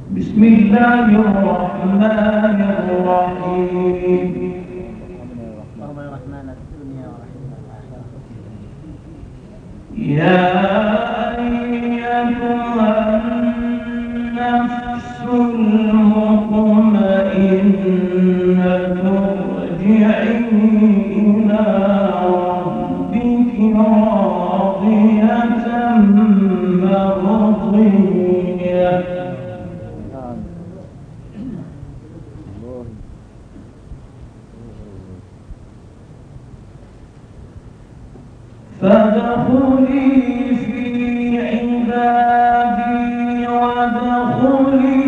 بسم الله الرحمن الرحيم يا أيتها النفس المطمئنة ارجعي إلى ربك راضية مرضية فادخلي في عبادي وادخلي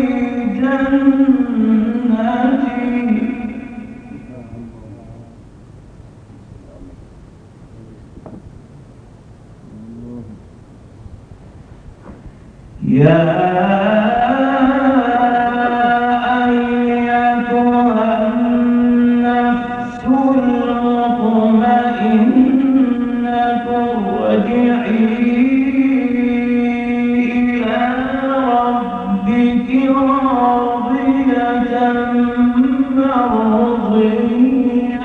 جنتي يا أيتها النفس المطمئنة ارجعي إلى ربك راضية مرضية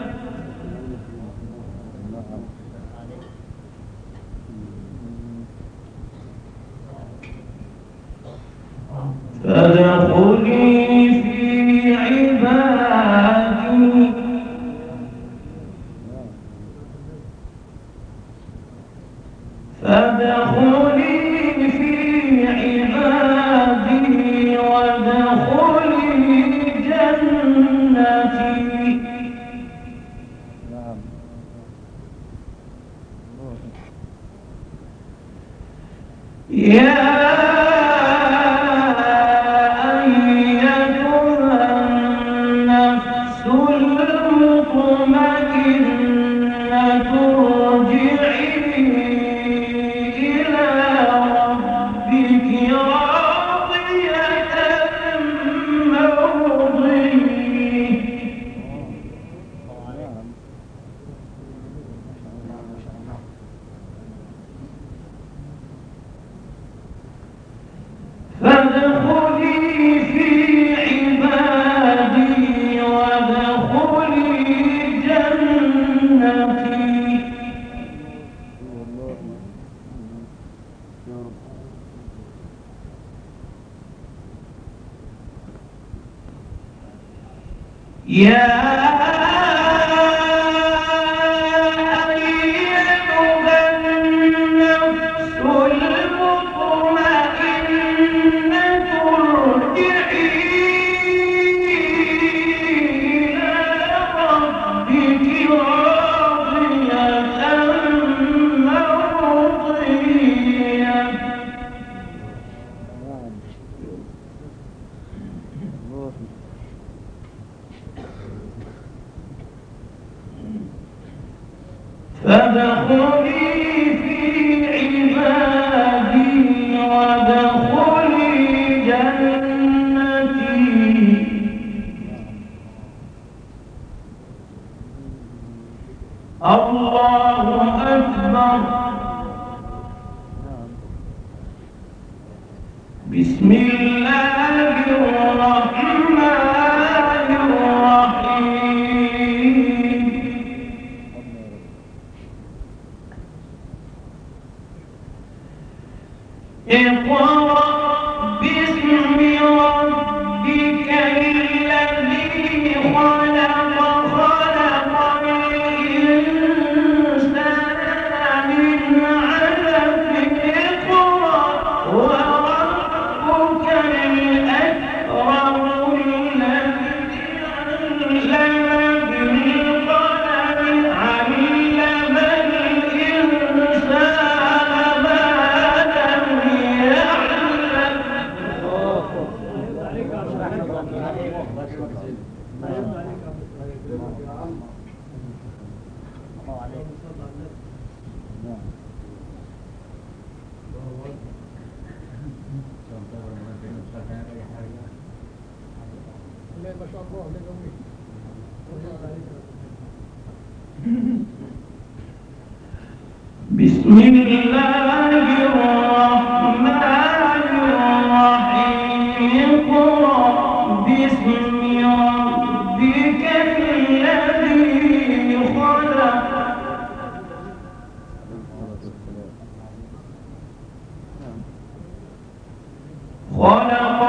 فادخلي في عبادي فادخلي في عبادي وادخلي جنتي يا فادخلي في عبادي وادخلي جنتي يا فادخلي في عبادي وادخلي جنتي الله أكبر بسم الله الرحمن الرحيم اقرأ باسم ربك الذي خلق خلق الإنسان من علق اقرأ وربك الأكرم الذي علم بالقلم علم الإنسان ما لم يعلم بسم الله الرحمن الرحيم خلق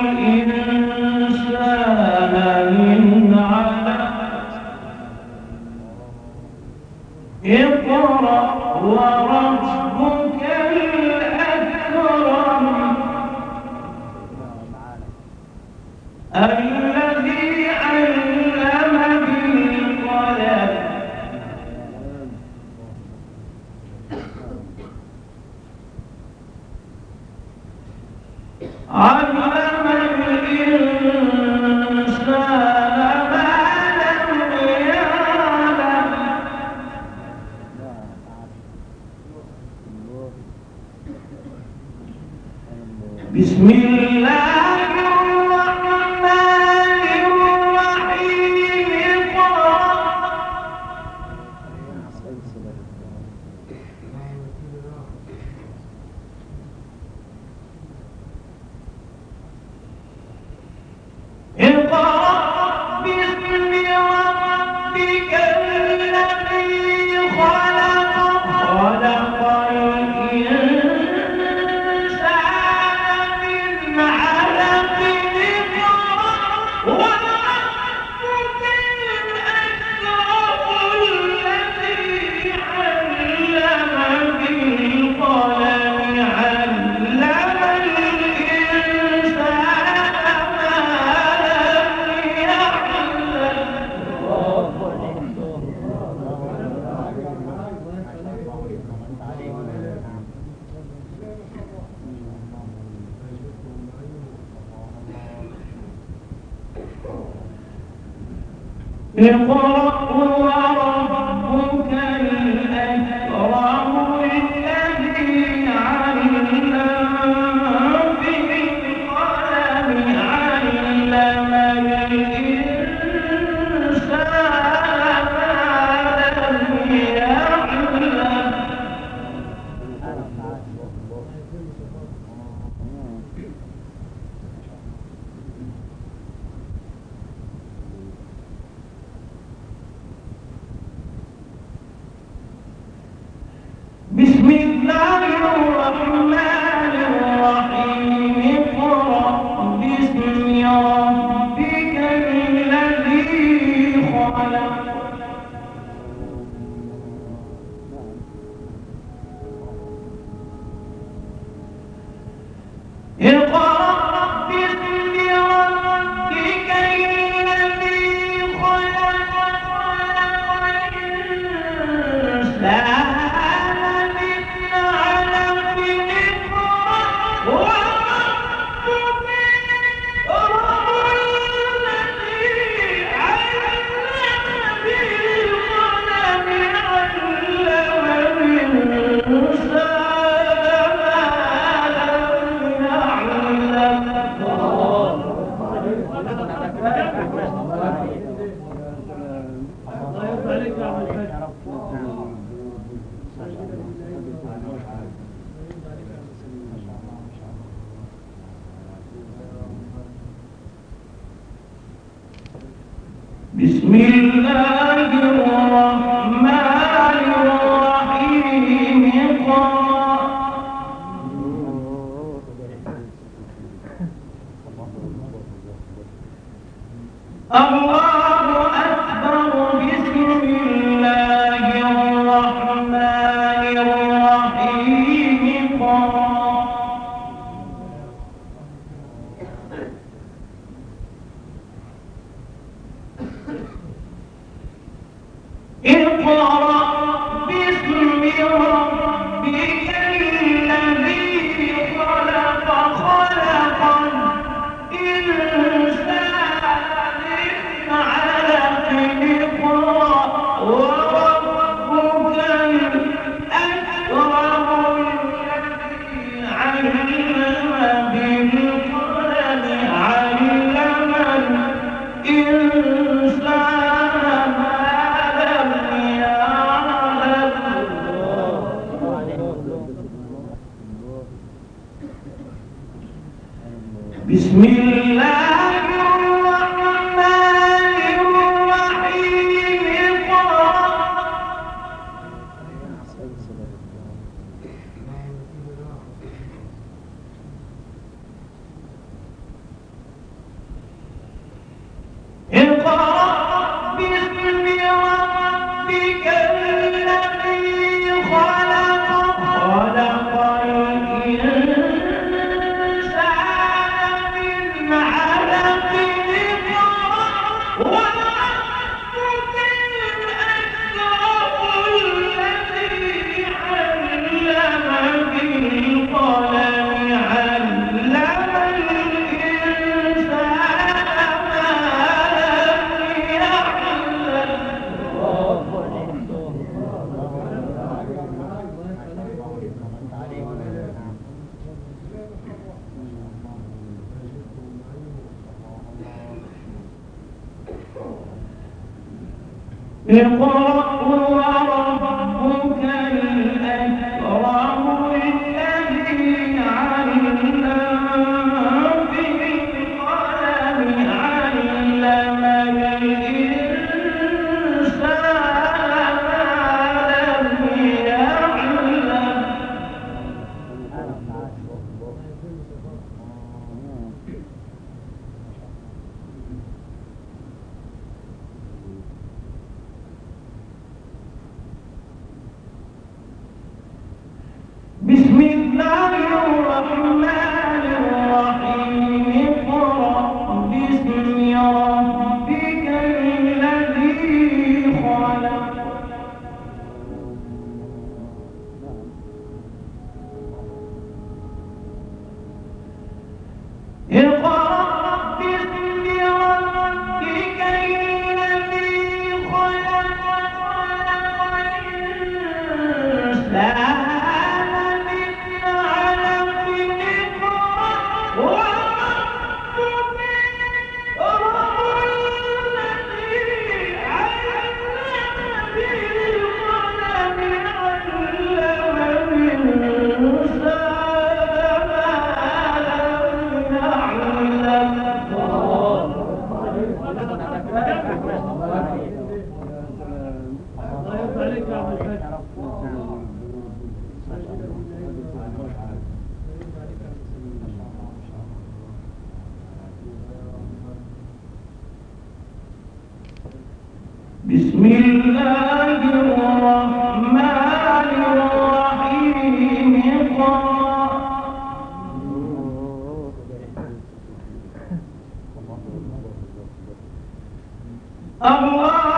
الإنسان من علق اقرأ وربك الأكرم الذي علم بالقلم علم الإنسان ما لم يعلم بسم الله الرحمن الرحيم اقرأ باسم ربك الذي خلق خلق الإنسان من علق اقرأ وربك الأكرم الذي علم بالقلم علم الإنسان ما لم يعلم اقرأ وربك الأكرم الذي علم بالقلم علم الإنسان ما لم يعلم بسم الله الرحمن الرحيم اقرأ باسم ربك الذي خلق اقرأ باسم ربك الذي خلق خلق الإنسان بسم الله الرحمن الرحيم الله أكبر بسم الله الرحمن الرحيم اقرأ باسم ربك الذي خلق خلق الإنسان من علق اقرأ وربك الأكرم الذي علم بالقلم علم الإنسان بسم الله الرحمن الرحيم اقرأ وربك الأكرم الذي علم بالقلم علم الإنسان ما لم يعلم. بسم الله الرحمن الرحيم اقرأ باسم ربك الذي خلق. اقرأ باسم ربك الذي خلق خلق الإنسان بسم الله الرحمن الرحيم اقرأ. الله